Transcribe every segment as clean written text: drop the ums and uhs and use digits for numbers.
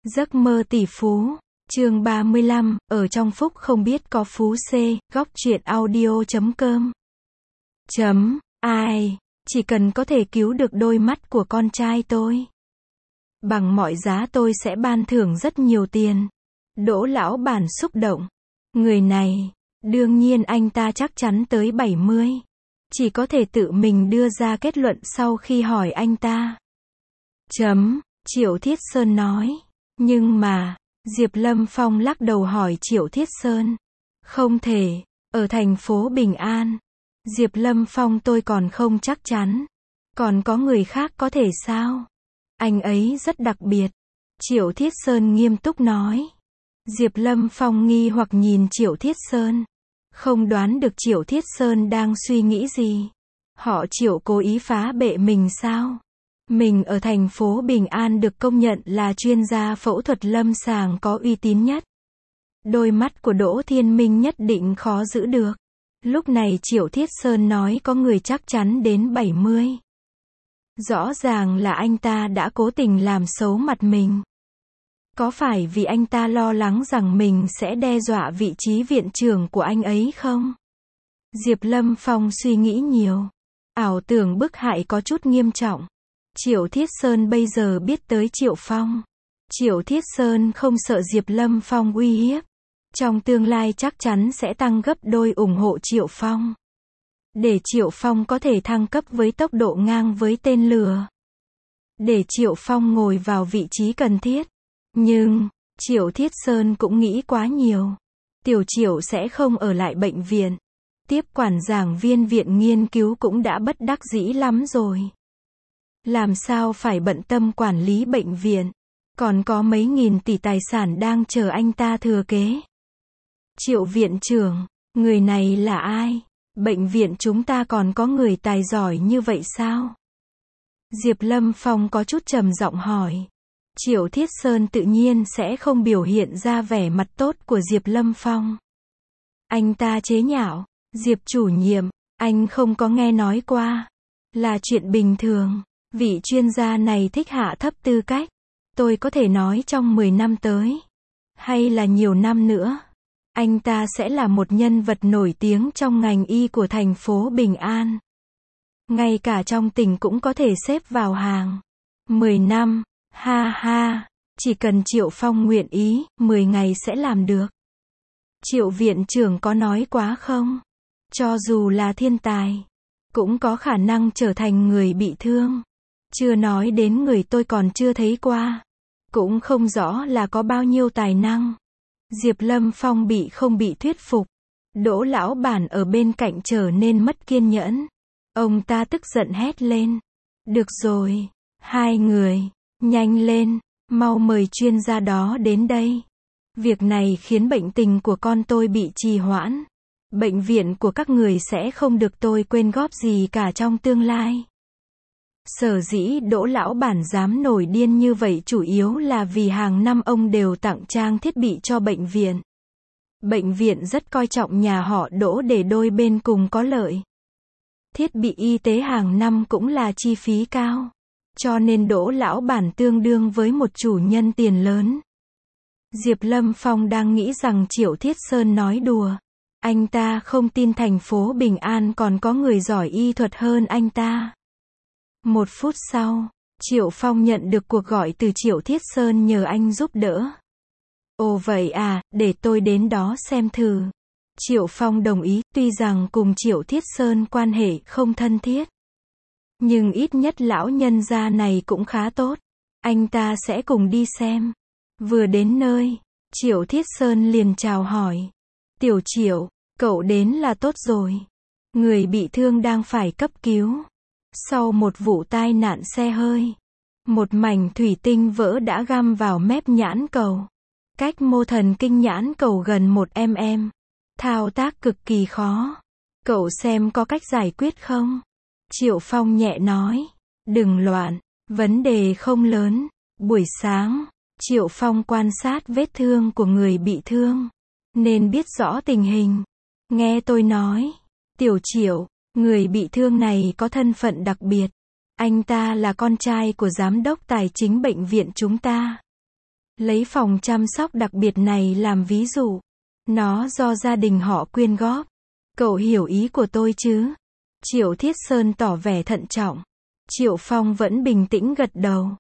Giấc mơ tỷ phú, chương 35, ở trong phúc không biết có phú C, góc truyện audio.com. Ai, chỉ cần có thể cứu được đôi mắt của con trai tôi. Bằng mọi giá tôi sẽ ban thưởng rất nhiều tiền. Đỗ lão bản xúc động. Người này, đương nhiên anh ta chắc chắn tới 70. Chỉ có thể tự mình đưa ra kết luận sau khi hỏi anh ta. Triệu Thiết Sơn nói. Nhưng mà, Diệp Lâm Phong lắc đầu hỏi Triệu Thiết Sơn. Không thể, ở thành phố Bình An. Diệp Lâm Phong tôi còn không chắc chắn. Còn có người khác có thể sao? Anh ấy rất đặc biệt. Triệu Thiết Sơn nghiêm túc nói. Diệp Lâm Phong nghi hoặc nhìn Triệu Thiết Sơn. Không đoán được Triệu Thiết Sơn đang suy nghĩ gì. Họ Triệu cố ý phá bệ mình sao? Mình ở thành phố Bình An được công nhận là chuyên gia phẫu thuật lâm sàng có uy tín nhất. Đôi mắt của Đỗ Thiên Minh nhất định khó giữ được. Lúc này Triệu Thiết Sơn nói có người chắc chắn đến 70. Rõ ràng là anh ta đã cố tình làm xấu mặt mình. Có phải vì anh ta lo lắng rằng mình sẽ đe dọa vị trí viện trưởng của anh ấy không? Diệp Lâm Phong suy nghĩ nhiều. Ảo tưởng bức hại có chút nghiêm trọng. Triệu Thiết Sơn bây giờ biết tới Triệu Phong. Triệu Thiết Sơn không sợ Diệp Lâm Phong uy hiếp. Trong tương lai chắc chắn sẽ tăng gấp đôi ủng hộ Triệu Phong. Để Triệu Phong có thể thăng cấp với tốc độ ngang với tên lừa. Để Triệu Phong ngồi vào vị trí cần thiết. Nhưng, Triệu Thiết Sơn cũng nghĩ quá nhiều. Tiểu Triệu sẽ không ở lại bệnh viện. Tiếp quản giảng viên viện nghiên cứu cũng đã bất đắc dĩ lắm rồi. Làm sao phải bận tâm quản lý bệnh viện. Còn có mấy nghìn tỷ tài sản đang chờ anh ta thừa kế. Triệu viện trưởng, người này là ai? Bệnh viện chúng ta còn có người tài giỏi như vậy sao? Diệp Lâm Phong có chút trầm giọng hỏi. Triệu Thiết Sơn tự nhiên sẽ không biểu hiện ra vẻ mặt tốt của Diệp Lâm Phong. Anh ta chế nhạo. Diệp chủ nhiệm, anh không có nghe nói qua. Là chuyện bình thường. Vị chuyên gia này thích hạ thấp tư cách. Tôi có thể nói trong 10 năm tới. Hay là nhiều năm nữa. Anh ta sẽ là một nhân vật nổi tiếng trong ngành y của thành phố Bình An. Ngay cả trong tỉnh cũng có thể xếp vào hàng. 10 năm, ha ha, chỉ cần Triệu Phong nguyện ý, 10 ngày sẽ làm được. Triệu viện trưởng có nói quá không? Cho dù là thiên tài, cũng có khả năng trở thành người bị thương. Chưa nói đến người tôi còn chưa thấy qua. Cũng không rõ là có bao nhiêu tài năng. Diệp Lâm Phong không bị thuyết phục. Đỗ lão bản ở bên cạnh trở nên mất kiên nhẫn. Ông ta tức giận hét lên. Được rồi, hai người, nhanh lên, mau mời chuyên gia đó đến đây. Việc này khiến bệnh tình của con tôi bị trì hoãn. Bệnh viện của các người sẽ không được tôi quyên góp gì cả trong tương lai. Sở dĩ Đỗ lão bản dám nổi điên như vậy chủ yếu là vì hàng năm ông đều tặng trang thiết bị cho bệnh viện. Bệnh viện rất coi trọng nhà họ Đỗ để đôi bên cùng có lợi. Thiết bị y tế hàng năm cũng là chi phí cao. Cho nên Đỗ lão bản tương đương với một chủ nhân tiền lớn. Diệp Lâm Phong đang nghĩ rằng Triệu Thiết Sơn nói đùa. Anh ta không tin thành phố Bình An còn có người giỏi y thuật hơn anh ta. 1 phút sau, Triệu Phong nhận được cuộc gọi từ Triệu Thiết Sơn nhờ anh giúp đỡ. Ồ vậy à, để tôi đến đó xem thử. Triệu Phong đồng ý, tuy rằng cùng Triệu Thiết Sơn quan hệ không thân thiết. Nhưng ít nhất lão nhân gia này cũng khá tốt. Anh ta sẽ cùng đi xem. Vừa đến nơi, Triệu Thiết Sơn liền chào hỏi. Tiểu Triệu, cậu đến là tốt rồi. Người bị thương đang phải cấp cứu. Sau một vụ tai nạn xe hơi, một mảnh thủy tinh vỡ đã găm vào mép nhãn cầu. Cách mô thần kinh nhãn cầu gần 1 mm. Thao tác cực kỳ khó. Cậu xem có cách giải quyết không? Triệu Phong nhẹ nói. Đừng loạn, vấn đề không lớn. Buổi sáng, Triệu Phong quan sát vết thương của người bị thương, nên biết rõ tình hình. Nghe tôi nói, Tiểu Triệu, người bị thương này có thân phận đặc biệt. Anh ta là con trai của giám đốc tài chính bệnh viện chúng ta. Lấy phòng chăm sóc đặc biệt này làm ví dụ. Nó do gia đình họ quyên góp. Cậu hiểu ý của tôi chứ? Triệu Thiết Sơn tỏ vẻ thận trọng. Triệu Phong vẫn bình tĩnh gật đầu.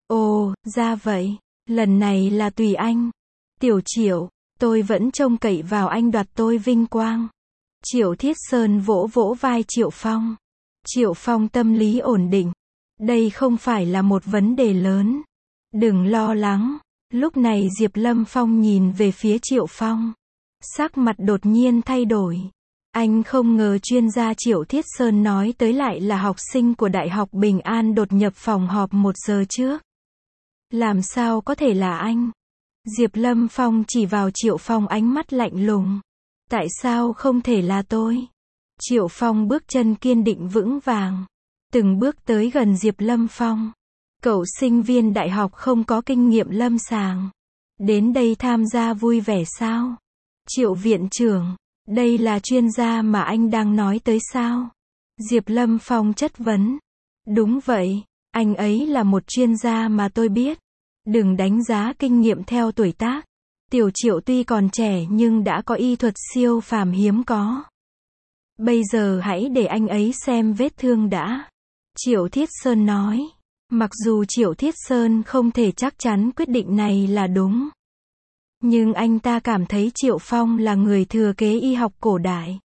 Ồ, ra vậy. Lần này là tùy anh. Tiểu Triệu, tôi vẫn trông cậy vào anh đoạt tôi vinh quang. Triệu Thiết Sơn vỗ vỗ vai Triệu Phong. Triệu Phong tâm lý ổn định. Đây không phải là một vấn đề lớn. Đừng lo lắng. Lúc này Diệp Lâm Phong nhìn về phía Triệu Phong. Sắc mặt đột nhiên thay đổi. Anh không ngờ chuyên gia Triệu Thiết Sơn nói tới lại là học sinh của Đại học Bình An đột nhập phòng họp 1 giờ trước. Làm sao có thể là anh? Diệp Lâm Phong chỉ vào Triệu Phong ánh mắt lạnh lùng. Tại sao không thể là tôi? Triệu Phong bước chân kiên định vững vàng. Từng bước tới gần Diệp Lâm Phong. Cậu sinh viên đại học không có kinh nghiệm lâm sàng. Đến đây tham gia vui vẻ sao? Triệu viện trưởng, đây là chuyên gia mà anh đang nói tới sao? Diệp Lâm Phong chất vấn. Đúng vậy, anh ấy là một chuyên gia mà tôi biết. Đừng đánh giá kinh nghiệm theo tuổi tác. Tiểu Triệu tuy còn trẻ nhưng đã có y thuật siêu phàm hiếm có. Bây giờ hãy để anh ấy xem vết thương đã. Triệu Thiết Sơn nói. Mặc dù Triệu Thiết Sơn không thể chắc chắn quyết định này là đúng. Nhưng anh ta cảm thấy Triệu Phong là người thừa kế y học cổ đại.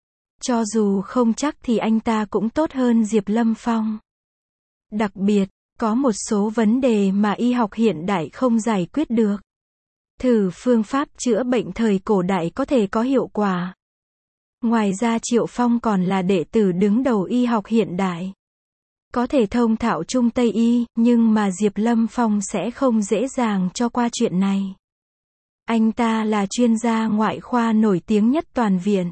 Cho dù không chắc thì anh ta cũng tốt hơn Diệp Lâm Phong. Đặc biệt, có một số vấn đề mà y học hiện đại không giải quyết được. Thử phương pháp chữa bệnh thời cổ đại có thể có hiệu quả. Ngoài ra Triệu Phong còn là đệ tử đứng đầu y học hiện đại. Có thể thông thạo Trung Tây y, nhưng mà Diệp Lâm Phong sẽ không dễ dàng cho qua chuyện này. Anh ta là chuyên gia ngoại khoa nổi tiếng nhất toàn viện.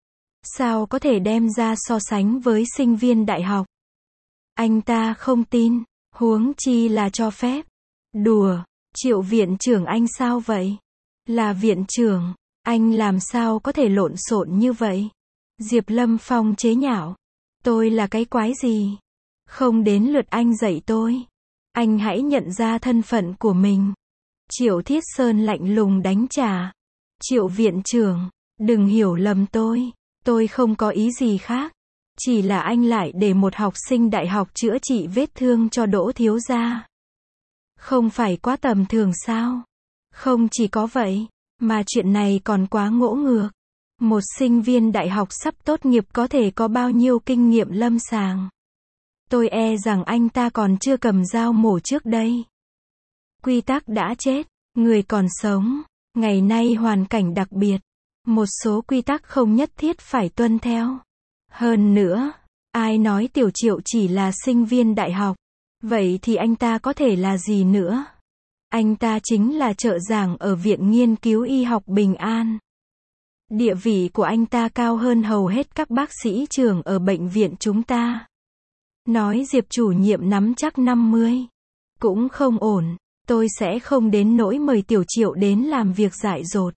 Sao có thể đem ra so sánh với sinh viên đại học? Anh ta không tin, huống chi là cho phép. Đùa, Triệu viện trưởng anh sao vậy? Là viện trưởng, anh làm sao có thể lộn xộn như vậy? Diệp Lâm Phong chế nhạo. Tôi là cái quái gì? Không đến lượt anh dạy tôi. Anh hãy nhận ra thân phận của mình. Triệu Thiết Sơn lạnh lùng đánh trả. Triệu viện trưởng, đừng hiểu lầm tôi không có ý gì khác. Chỉ là anh lại để một học sinh đại học chữa trị vết thương cho Đỗ thiếu gia. Không phải quá tầm thường sao? Không chỉ có vậy, mà chuyện này còn quá ngỗ ngược. Một sinh viên đại học sắp tốt nghiệp có thể có bao nhiêu kinh nghiệm lâm sàng. Tôi e rằng anh ta còn chưa cầm dao mổ trước đây. Quy tắc đã chết, người còn sống. Ngày nay hoàn cảnh đặc biệt. Một số quy tắc không nhất thiết phải tuân theo. Hơn nữa, ai nói Tiểu Triệu chỉ là sinh viên đại học? Vậy thì anh ta có thể là gì nữa? Anh ta chính là trợ giảng ở Viện Nghiên cứu Y học Bình An. Địa vị của anh ta cao hơn hầu hết các bác sĩ trưởng ở bệnh viện chúng ta. Nói Diệp chủ nhiệm nắm chắc 50. Cũng không ổn, tôi sẽ không đến nỗi mời Tiểu Triệu đến làm việc dại dột.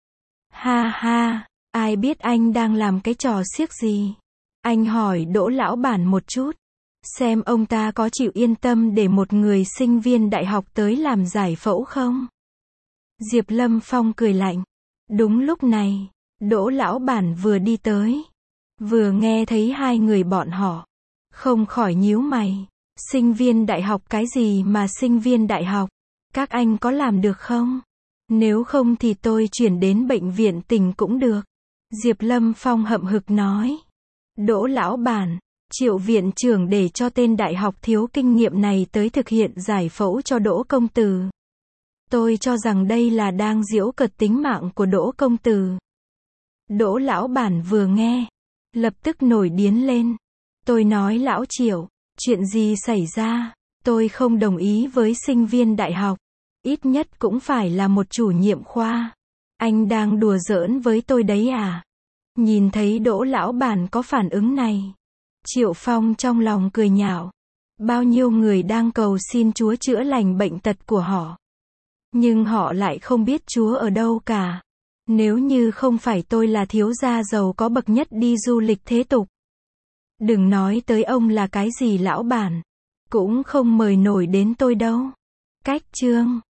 Ha ha, ai biết anh đang làm cái trò xiếc gì? Anh hỏi Đỗ lão bản một chút. Xem ông ta có chịu yên tâm để một người sinh viên đại học tới làm giải phẫu không? Diệp Lâm Phong cười lạnh. Đúng lúc này, Đỗ lão bản vừa đi tới. Vừa nghe thấy hai người bọn họ. Không khỏi nhíu mày. Sinh viên đại học cái gì mà sinh viên đại học? Các anh có làm được không? Nếu không thì tôi chuyển đến bệnh viện tỉnh cũng được. Diệp Lâm Phong hậm hực nói. Đỗ lão bản, Triệu viện trưởng để cho tên đại học thiếu kinh nghiệm này tới thực hiện giải phẫu cho Đỗ công tử. Tôi cho rằng đây là đang giễu cợt tính mạng của Đỗ công tử. Đỗ lão bản vừa nghe, lập tức nổi điên lên. Tôi nói lão Triệu, chuyện gì xảy ra? Tôi không đồng ý với sinh viên đại học. Ít nhất cũng phải là một chủ nhiệm khoa. Anh đang đùa giỡn với tôi đấy à? Nhìn thấy Đỗ lão bản có phản ứng này. Triệu Phong trong lòng cười nhạo. Bao nhiêu người đang cầu xin Chúa chữa lành bệnh tật của họ. Nhưng họ lại không biết Chúa ở đâu cả. Nếu như không phải tôi là thiếu gia giàu có bậc nhất đi du lịch thế tục. Đừng nói tới ông là cái gì lão bản. Cũng không mời nổi đến tôi đâu. Cách chương